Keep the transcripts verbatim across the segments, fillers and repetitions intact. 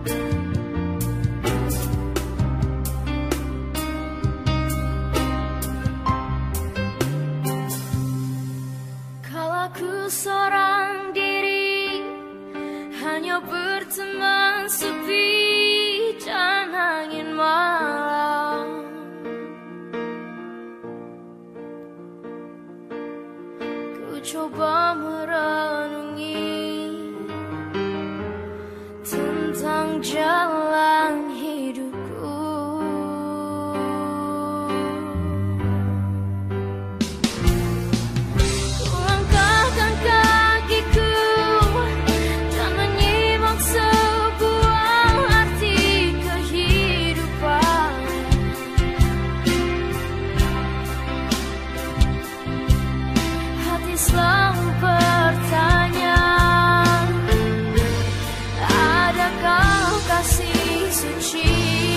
Seorang diri hanya berteman sepi dan angin malam. Ku coba merenungi tentang jalan hidupku. Selalu bertanya, adakah kasih suci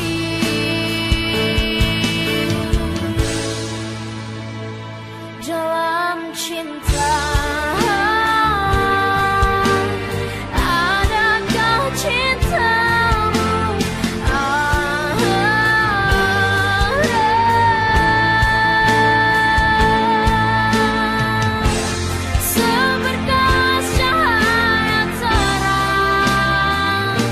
dalam cinta? Adakah cintamu seberkas cahaya terang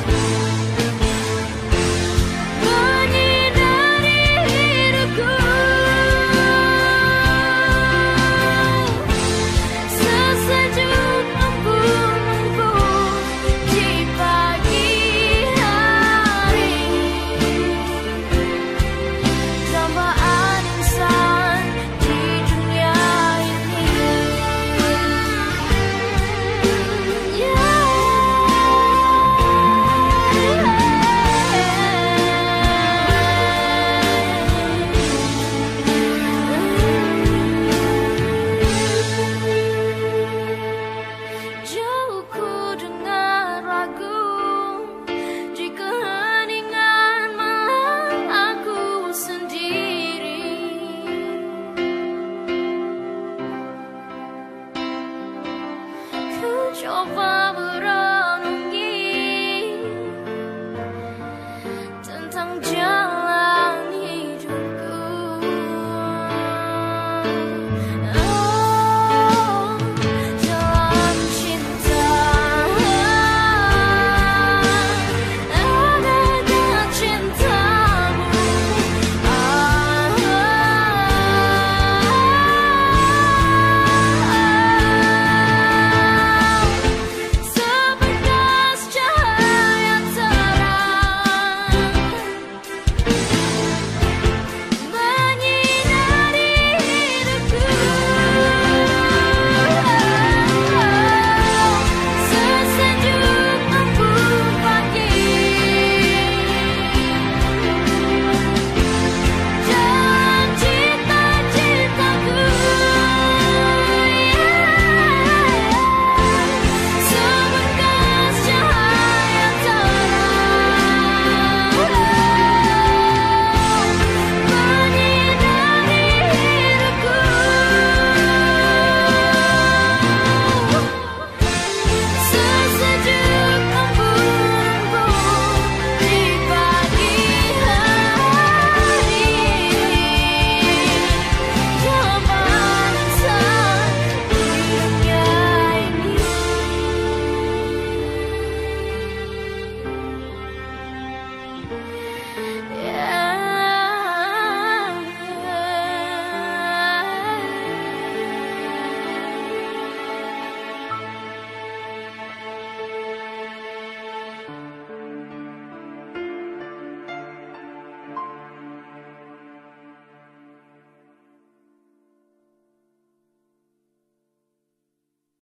menyinari hidupku, sesejuk embun-embun di pagi hari, dambaan insan di dunia ini. Jauh ku dengar lagu di keheningan malam aku sendiri. Ku coba merenungi tentang jalan